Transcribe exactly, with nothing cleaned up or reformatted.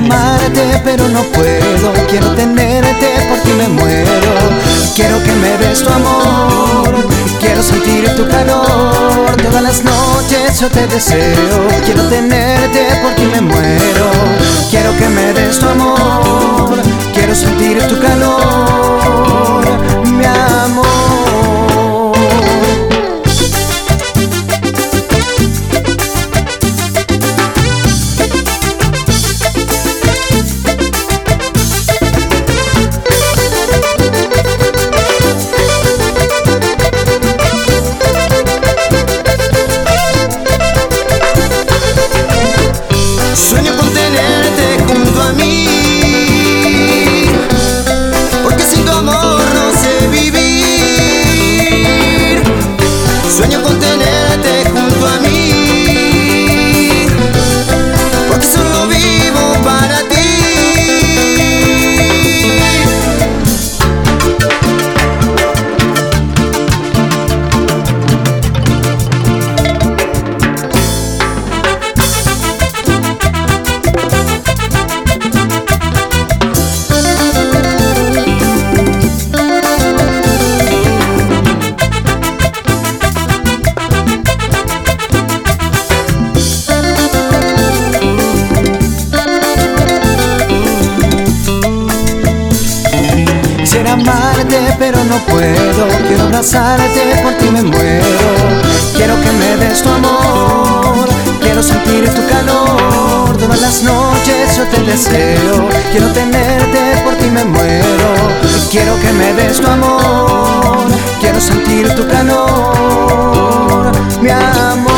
amarte pero no puedo. Quiero tenerte, por ti me muero. Quiero que me des tu amor, quiero sentir tu calor. Todas las noches yo te deseo. Quiero tenerte, por ti me muero. Quiero que me des tu amor, quiero sentir tu calor, mi amor. Sueño con tenerte junto a mí, porque sin tu amor no sé vivir. Sueño con tenerte junto a mí, porque solo vivo para ti. Quisiera amarte pero no puedo. Quiero abrazarte, por ti me muero. Quiero que me des tu amor, quiero sentir tu calor. Todas las noches yo te deseo. Quiero tenerte, por ti me muero. Quiero que me des tu amor, quiero sentir tu calor, mi amor.